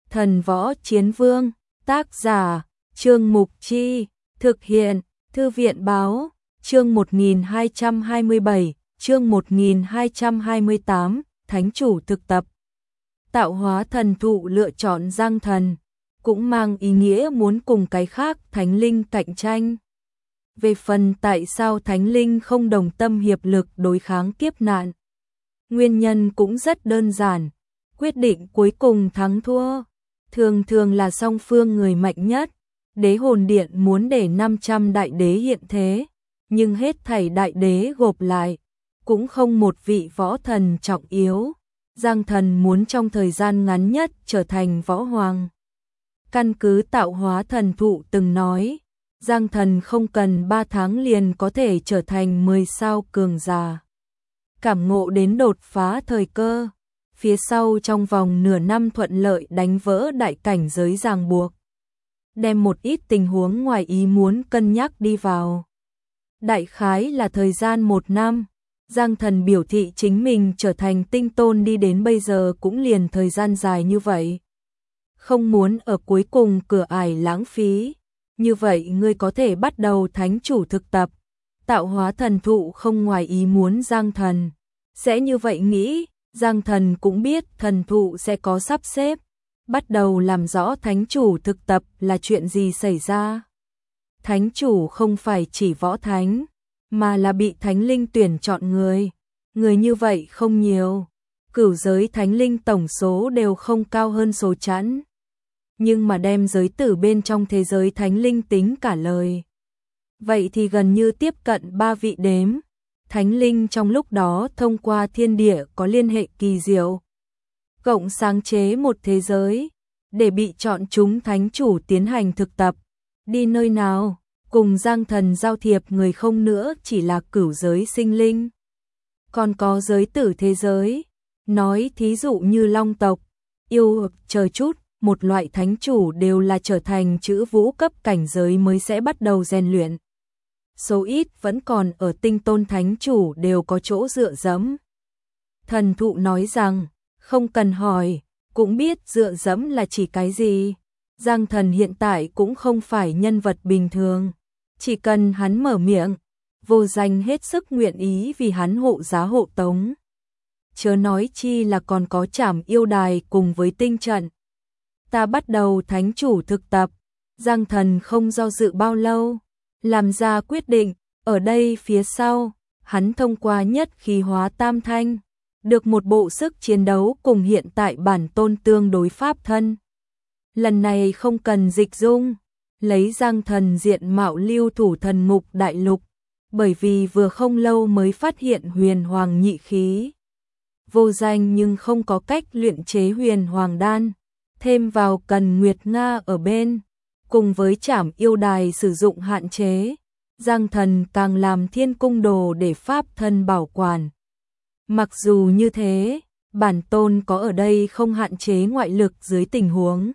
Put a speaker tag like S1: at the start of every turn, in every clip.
S1: Thần Võ Chiến Vương, tác giả, Trương Mục Chi, thực hiện, Thư viện Báo, chương 1227, chương 1228, Thánh Chủ thực tập. Tạo hóa thần thụ lựa chọn Giang Thần, cũng mang ý nghĩa muốn cùng cái khác thánh linh cạnh tranh. Về phần tại sao thánh linh không đồng tâm hiệp lực đối kháng kiếp nạn, nguyên nhân cũng rất đơn giản, quyết định cuối cùng thắng thua thường thường là song phương người mạnh nhất. Đế hồn điện muốn để 500 đại đế hiện thế, nhưng hết thảy đại đế gộp lại, cũng không một vị võ thần trọng yếu. Giang Thần muốn trong thời gian ngắn nhất trở thành võ hoàng. Căn cứ tạo hóa thần thụ từng nói, Giang Thần không cần 3 tháng liền có thể trở thành 10 sao cường giả. Cảm ngộ đến đột phá thời cơ, phía sau trong vòng nửa năm thuận lợi đánh vỡ đại cảnh giới ràng buộc, đem một ít tình huống ngoài ý muốn cân nhắc đi vào. Đại khái là thời gian 1 năm, Giang Thần biểu thị chính mình trở thành tinh tôn đi đến bây giờ cũng liền thời gian dài như vậy. Không muốn ở cuối cùng cửa ải lãng phí, như vậy ngươi có thể bắt đầu thánh chủ thực tập. Tạo hóa thần thụ không ngoài ý muốn Giang Thần sẽ như vậy nghĩ, Giang Thần cũng biết thần thụ sẽ có sắp xếp, bắt đầu làm rõ thánh chủ thực tập là chuyện gì xảy ra. Thánh chủ không phải chỉ võ thánh, mà là bị thánh linh tuyển chọn người. Người như vậy không nhiều, cửu giới thánh linh tổng số đều không cao hơn số chẵn. Nhưng mà đem giới tử bên trong thế giới thánh linh tính cả lời, vậy thì gần như tiếp cận 3 vị đếm. Thánh linh trong lúc đó thông qua thiên địa có liên hệ kỳ diệu, cộng sáng chế một thế giới, để bị chọn chúng thánh chủ tiến hành thực tập. Đi nơi nào, cùng Giang Thần giao thiệp người không nữa chỉ là cửu giới sinh linh, còn có giới tử thế giới. Nói thí dụ như long tộc, yêu chờ chút, một loại thánh chủ đều là trở thành chữ vũ cấp cảnh giới mới sẽ bắt đầu rèn luyện. Số ít vẫn còn ở tinh tôn thánh chủ đều có chỗ dựa dẫm. Thần thụ nói rằng, không cần hỏi, cũng biết dựa dẫm là chỉ cái gì. Giang Thần hiện tại cũng không phải nhân vật bình thường, chỉ cần hắn mở miệng, vô danh hết sức nguyện ý vì hắn hộ giá hộ tống. Chớ nói chi là còn có Trảm Yêu Đài cùng với tinh trận. Ta bắt đầu thánh chủ thực tập. Giang Thần không do dự bao lâu, làm ra quyết định. Ở đây phía sau, hắn thông qua nhất khí hóa tam thanh, được một bộ sức chiến đấu cùng hiện tại bản tôn tương đối pháp thân. Lần này không cần dịch dung, lấy Giang Thần diện mạo lưu thủ thần mục đại lục, bởi vì vừa không lâu mới phát hiện huyền hoàng nhị khí. Vô danh nhưng không có cách luyện chế huyền hoàng đan, thêm vào cần Nguyệt Nga ở bên, cùng với Trảm Yêu Đài sử dụng hạn chế, Giang Thần càng làm thiên cung đồ để pháp thân bảo quản. Mặc dù như thế, bản tôn có ở đây không hạn chế ngoại lực dưới tình huống,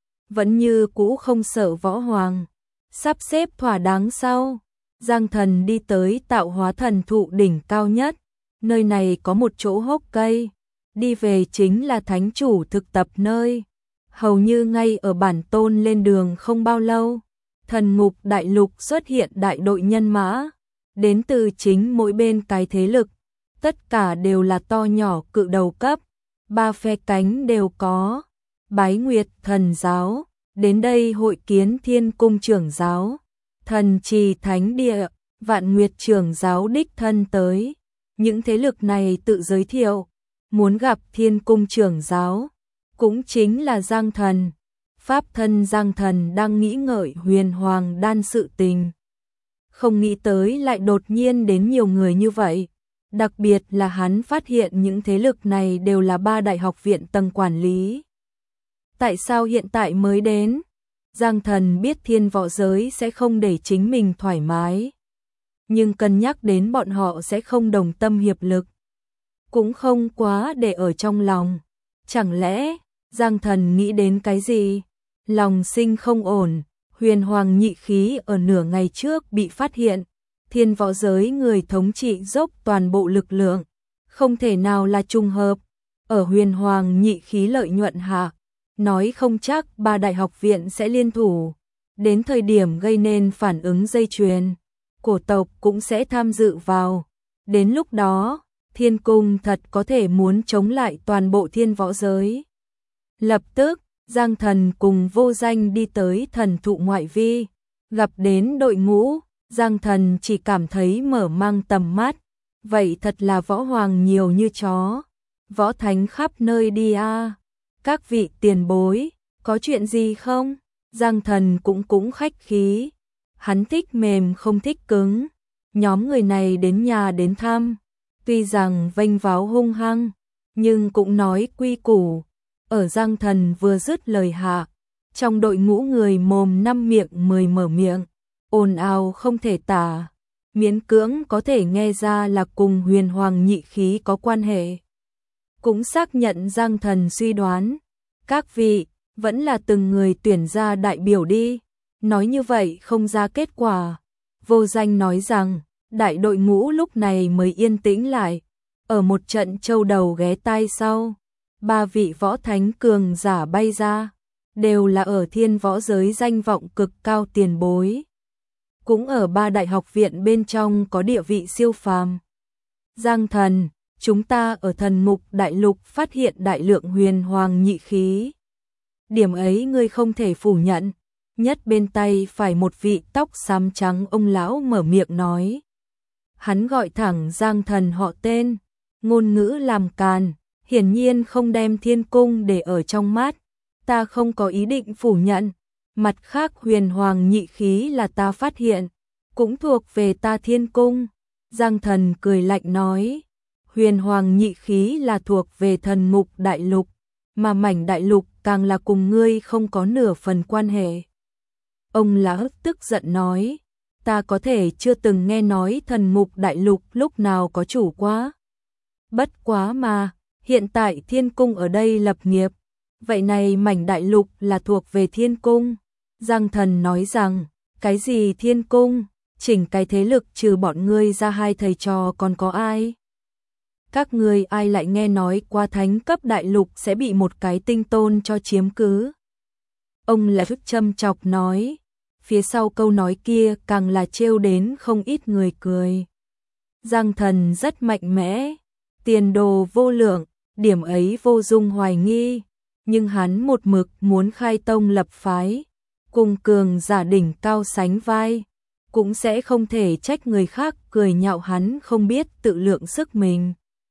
S1: vẫn như cũ không sợ võ hoàng. Sắp xếp thỏa đáng sau, Giang Thần đi tới tạo hóa thần thụ đỉnh cao nhất. Nơi này có một chỗ hốc cây, đi về chính là thánh chủ thực tập nơi. Hầu như ngay ở bản tôn lên đường không bao lâu, thần ngục đại lục xuất hiện đại đội nhân mã, đến từ chính mỗi bên cái thế lực, tất cả đều là to nhỏ cự đầu cấp, 3 phe cánh đều có. Bái Nguyệt thần giáo, đến đây hội kiến Thiên Cung trưởng giáo, Thần Trì Thánh Địa, Vạn Nguyệt trưởng giáo đích thân tới. Những thế lực này tự giới thiệu, muốn gặp Thiên Cung trưởng giáo, cũng chính là Giang Thần. Pháp thân Giang Thần đang nghĩ ngợi huyền hoàng đan sự tình, không nghĩ tới lại đột nhiên đến nhiều người như vậy. Đặc biệt là hắn phát hiện những thế lực này đều là 3 đại học viện tầng quản lý. Tại sao hiện tại mới đến? Giang Thần biết thiên võ giới sẽ không để chính mình thoải mái, nhưng cân nhắc đến bọn họ sẽ không đồng tâm hiệp lực, cũng không quá để ở trong lòng. Chẳng lẽ Giang Thần nghĩ đến cái gì? Lòng sinh không ổn. Huyền hoàng nhị khí ở nửa ngày trước bị phát hiện, thiên võ giới người thống trị dốc toàn bộ lực lượng, không thể nào là trùng hợp. Ở huyền hoàng nhị khí lợi nhuận hạ, nói không chắc ba đại học viện sẽ liên thủ, đến thời điểm gây nên phản ứng dây chuyền, cổ tộc cũng sẽ tham dự vào. Đến lúc đó, Thiên Cung thật có thể muốn chống lại toàn bộ thiên võ giới. Lập tức, Giang Thần cùng Vô Danh đi tới thần thụ ngoại vi, gặp đến đội ngũ, Giang Thần chỉ cảm thấy mở mang tầm mắt, vậy thật là võ hoàng nhiều như chó, võ thánh khắp nơi đi a. Các vị tiền bối, có chuyện gì không? Giang Thần cũng khách khí, hắn thích mềm không thích cứng, nhóm người này đến nhà đến thăm, tuy rằng vênh váo hung hăng, nhưng cũng nói quy củ. Ở Giang Thần vừa dứt lời hạ, trong đội ngũ người mồm năm miệng mười mở miệng, ồn ào không thể tả, miễn cưỡng có thể nghe ra là cùng huyền hoàng nhị khí có quan hệ. Cũng xác nhận Giang Thần suy đoán, các vị, vẫn là từng người tuyển ra đại biểu đi, nói như vậy không ra kết quả. Vô Danh nói rằng, đại đội ngũ lúc này mới yên tĩnh lại, ở một trận châu đầu ghé tai sau, ba vị võ thánh cường giả bay ra, đều là ở thiên võ giới danh vọng cực cao tiền bối. Cũng ở ba đại học viện bên trong có địa vị siêu phàm. Giang Thần, chúng ta ở thần mục đại lục phát hiện đại lượng huyền hoàng nhị khí. Điểm ấy ngươi không thể phủ nhận. Nhất bên tay phải một vị tóc xám trắng ông lão mở miệng nói. Hắn gọi thẳng Giang Thần họ tên, ngôn ngữ làm càn, hiển nhiên không đem Thiên Cung để ở trong mắt. Ta không có ý định phủ nhận, mặt khác huyền hoàng nhị khí là ta phát hiện, cũng thuộc về ta Thiên Cung. Giang Thần cười lạnh nói, huyền hoàng nhị khí là thuộc về thần mục đại lục, mà mảnh đại lục càng là cùng ngươi không có nửa phần quan hệ. Ông lão tức giận nói, ta có thể chưa từng nghe nói thần mục đại lục lúc nào có chủ quá. Bất quá mà, hiện tại Thiên Cung ở đây lập nghiệp, vậy này mảnh đại lục là thuộc về Thiên Cung. Giang Thần nói rằng, cái gì Thiên Cung, chỉnh cái thế lực trừ bọn ngươi ra hai thầy trò còn có ai? Các ngươi ai lại nghe nói qua thánh cấp đại lục sẽ bị một cái tinh tôn cho chiếm cứ? Ông là thức châm chọc nói, phía sau câu nói kia càng là trêu đến không ít người cười. Giang Thần rất mạnh mẽ, tiền đồ vô lượng, điểm ấy vô dung hoài nghi, nhưng hắn một mực muốn khai tông lập phái, cùng cường giả đỉnh cao sánh vai, cũng sẽ không thể trách người khác cười nhạo hắn không biết tự lượng sức mình.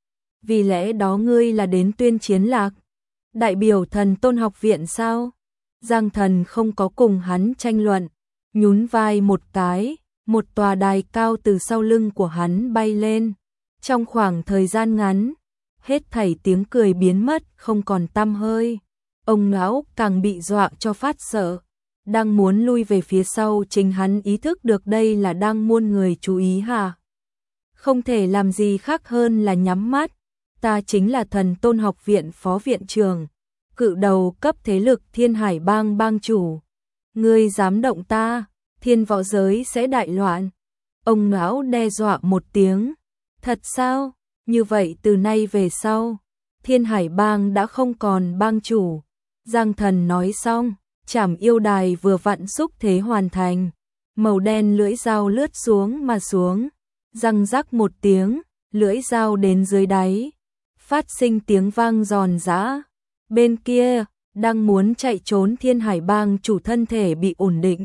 S1: Vì lẽ đó ngươi là đến tuyên chiến lạc, đại biểu Thần Tôn học viện sao? Giang Thần không có cùng hắn tranh luận, nhún vai một cái, một tòa đài cao từ sau lưng của hắn bay lên. Trong khoảng thời gian ngắn, hết thảy tiếng cười biến mất không còn tăm hơi. Ông lão càng bị dọa cho phát sợ, đang muốn lui về phía sau, chính hắn ý thức được đây là đang muôn người chú ý hả? Không thể làm gì khác hơn là nhắm mắt. Ta chính là Thần Tôn học viện phó viện trưởng, cự đầu cấp thế lực Thiên Hải bang bang chủ. Ngươi dám động ta, thiên võ giới sẽ đại loạn. Ông lão đe dọa một tiếng. Thật sao? Như vậy từ nay về sau, Thiên Hải bang đã không còn bang chủ. Giang Thần nói xong, chảm yêu đài vừa vặn xúc thế hoàn thành. Màu đen lưỡi dao lướt xuống mà xuống. Răng rắc một tiếng, lưỡi dao đến dưới đáy. Phát sinh tiếng vang giòn giã. Bên kia, đang muốn chạy trốn Thiên Hải bang chủ thân thể bị ổn định.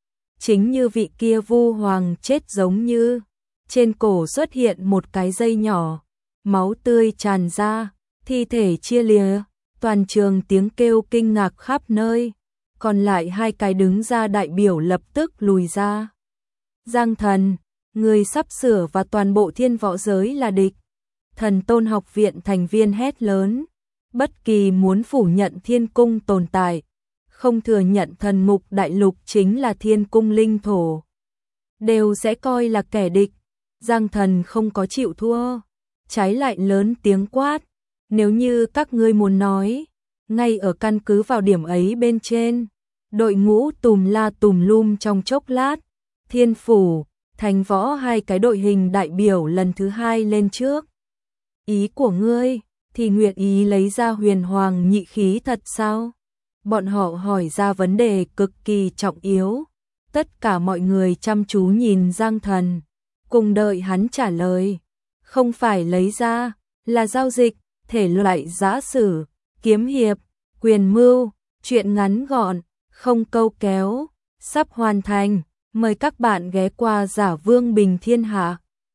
S1: Chính như vị kia vu hoàng chết giống như. Trên cổ xuất hiện một cái dây nhỏ. Máu tươi tràn ra, thi thể chia lìa. Toàn trường tiếng kêu kinh ngạc khắp nơi. Còn lại hai cái đứng ra đại biểu lập tức lùi ra. Giang Thần, người sắp sửa và toàn bộ thiên võ giới là địch. Thần Tôn học viện thành viên hét lớn, bất kỳ muốn phủ nhận Thiên Cung tồn tại, không thừa nhận thần mục đại lục chính là Thiên Cung linh thổ, đều sẽ coi là kẻ địch. Giang Thần không có chịu thua, trái lại lớn tiếng quát, nếu như các ngươi muốn nói, ngay ở căn cứ vào điểm ấy bên trên. Đội ngũ tùm la tùm lum trong chốc lát, Thiên Phủ, Thành Võ hai cái đội hình đại biểu lần thứ hai lên trước. Ý của ngươi, thì nguyện ý lấy ra huyền hoàng nhị khí thật sao? Bọn họ hỏi ra vấn đề cực kỳ trọng yếu. Tất cả mọi người chăm chú nhìn Giang Thần, cùng đợi hắn trả lời. Không phải lấy ra, là giao dịch, thể loại giã sử, kiếm hiệp, quyền mưu, truyện ngắn gọn, không câu kéo, sắp hoàn thành. Mời các bạn ghé qua Giả Vương Bình Thiên Hạ.